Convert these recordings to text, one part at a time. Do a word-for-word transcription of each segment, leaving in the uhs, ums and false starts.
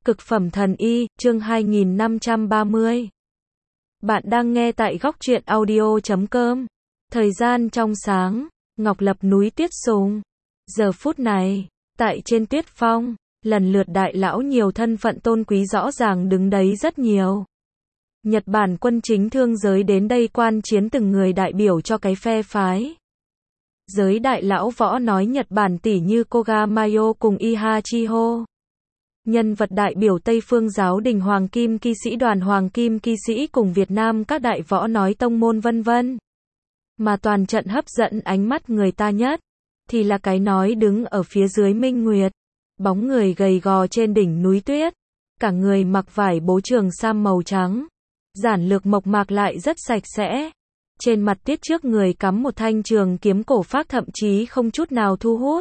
Cực phẩm thần y, chương hai nghìn năm trăm ba mươi. Bạn đang nghe tại góc truyện audio chấm com. Thời gian trong sáng, Ngọc Lập núi tuyết sùng. Giờ phút này, tại trên tuyết phong, lần lượt đại lão nhiều thân phận tôn quý rõ ràng đứng đấy rất nhiều. Nhật Bản quân chính thương giới đến đây quan chiến từng người đại biểu cho cái phe phái. Giới đại lão võ nói Nhật Bản tỷ như Koga Mayo cùng Iha Chiho. Nhân vật đại biểu Tây Phương giáo đình Hoàng Kim Kỵ sĩ đoàn Hoàng Kim Kỵ sĩ cùng Việt Nam các đại võ nói tông môn vân vân. Mà toàn trận hấp dẫn ánh mắt người ta nhất, thì là cái nói đứng ở phía dưới Minh Nguyệt. Bóng người gầy gò trên đỉnh núi tuyết. Cả người mặc vải bố trường sam màu trắng. Giản lược mộc mạc lại rất sạch sẽ. Trên mặt tiết trước người cắm một thanh trường kiếm cổ phác thậm chí không chút nào thu hút.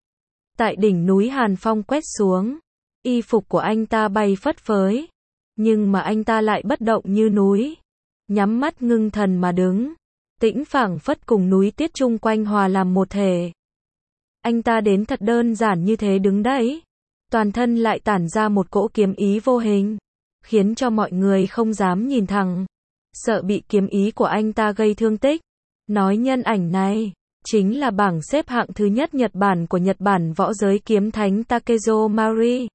Tại đỉnh núi hàn phong quét xuống. Y phục của anh ta bay phất phới. Nhưng mà anh ta lại bất động như núi. Nhắm mắt ngưng thần mà đứng. Tĩnh phảng phất cùng núi tiết chung quanh hòa làm một thể. Anh ta đến thật đơn giản như thế đứng đấy. Toàn thân lại tản ra một cỗ kiếm ý vô hình. Khiến cho mọi người không dám nhìn thẳng. Sợ bị kiếm ý của anh ta gây thương tích. Nói nhân ảnh này chính là bảng xếp hạng thứ nhất Nhật Bản của Nhật Bản võ giới kiếm thánh Takezo Mari.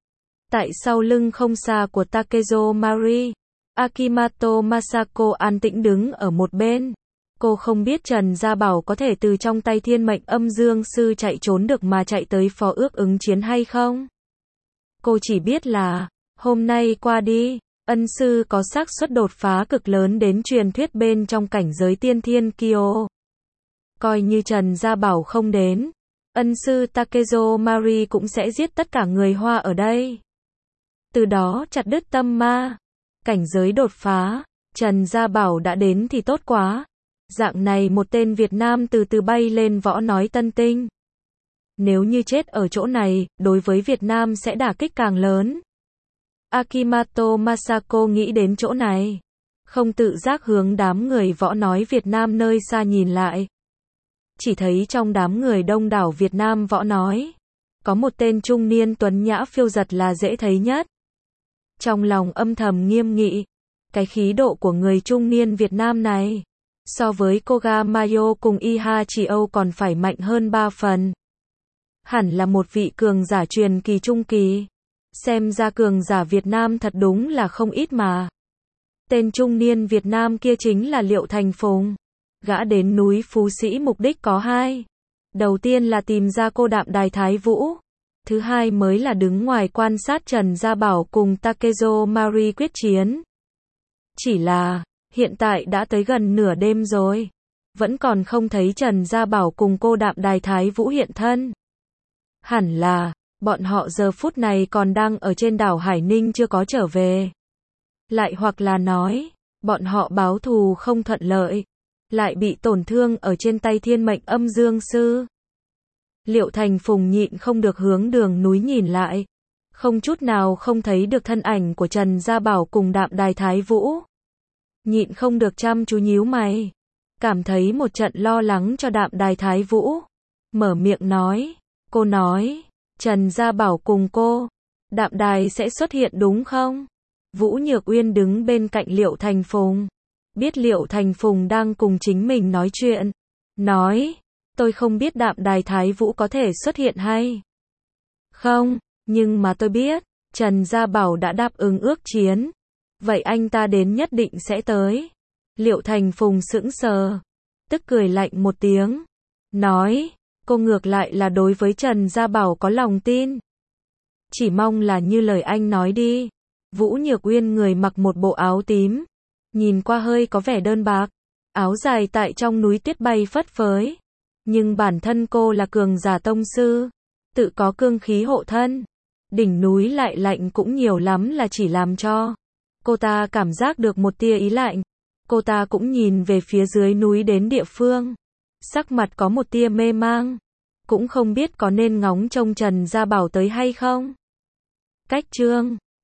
Tại sau lưng không xa của Takezo Mari, Akimato Masako an tĩnh đứng ở một bên. Cô không biết Trần Gia Bảo có thể từ trong tay thiên mệnh âm dương sư chạy trốn được mà chạy tới phó ước ứng chiến hay không. Cô chỉ biết là, hôm nay qua đi, ân sư có xác suất đột phá cực lớn đến truyền thuyết bên trong cảnh giới tiên thiên Kyo. Coi như Trần Gia Bảo không đến, ân sư Takezo Mari cũng sẽ giết tất cả người Hoa ở đây. Từ đó chặt đứt tâm ma. Cảnh giới đột phá, Trần Gia Bảo đã đến thì tốt quá. Dạng này một tên Việt Nam từ từ bay lên võ nói tân tinh. Nếu như chết ở chỗ này, đối với Việt Nam sẽ đả kích càng lớn. Akimato Masako nghĩ đến chỗ này. Không tự giác hướng đám người võ nói Việt Nam nơi xa nhìn lại. Chỉ thấy trong đám người đông đảo Việt Nam võ nói. Có một tên trung niên tuấn nhã phiêu giật là dễ thấy nhất. Trong lòng âm thầm nghiêm nghị. Cái khí độ của người trung niên Việt Nam này. So với Koga Mayo cùng Iha Chiho còn phải mạnh hơn ba phần. Hẳn là một vị cường giả truyền kỳ trung kỳ. Xem ra cường giả Việt Nam thật đúng là không ít mà. Tên trung niên Việt Nam kia chính là Liệu Thành Phùng. Gã đến núi Phú Sĩ mục đích có hai. Đầu tiên là tìm ra cô Đạm Đài Thái Vũ. Thứ hai mới là đứng ngoài quan sát Trần Gia Bảo cùng Takezo Mari quyết chiến. Chỉ là, hiện tại đã tới gần nửa đêm rồi. Vẫn còn không thấy Trần Gia Bảo cùng cô Đạm Đài Thái Vũ hiện thân. Hẳn là, bọn họ giờ phút này còn đang ở trên đảo Hải Ninh chưa có trở về. Lại hoặc là nói, bọn họ báo thù không thuận lợi. Lại bị tổn thương ở trên tay thiên mệnh âm dương sư. Liệu Thành Phùng nhịn không được hướng đường núi nhìn lại. Không chút nào không thấy được thân ảnh của Trần Gia Bảo cùng Đạm Đài Thái Vũ. Nhịn không được chăm chú nhíu mày. Cảm thấy một trận lo lắng cho Đạm Đài Thái Vũ. Mở miệng nói. Cô nói. Trần Gia Bảo cùng cô. Đạm Đài sẽ xuất hiện đúng không? Vũ Nhược Uyên đứng bên cạnh Liệu Thành Phùng. Biết Liệu Thành Phùng đang cùng chính mình nói chuyện. Nói. Tôi không biết Đạm Đài Thái Vũ có thể xuất hiện hay không, nhưng mà tôi biết, Trần Gia Bảo đã đáp ứng ước chiến. Vậy anh ta đến nhất định sẽ tới. Liệu Thành Phùng sững sờ, tức cười lạnh một tiếng. Nói, cô ngược lại là đối với Trần Gia Bảo có lòng tin. Chỉ mong là như lời anh nói đi. Vũ Nhược Uyên người mặc một bộ áo tím. Nhìn qua hơi có vẻ đơn bạc. Áo dài tại trong núi tuyết bay phất phới. Nhưng bản thân cô là cường giả tông sư, tự có cương khí hộ thân. Đỉnh núi lại lạnh cũng nhiều lắm là chỉ làm cho cô ta cảm giác được một tia ý lạnh. Cô ta cũng nhìn về phía dưới núi đến địa phương. Sắc mặt có một tia mê mang. Cũng không biết có nên ngóng trông Trần Gia Bảo tới hay không. Cách chương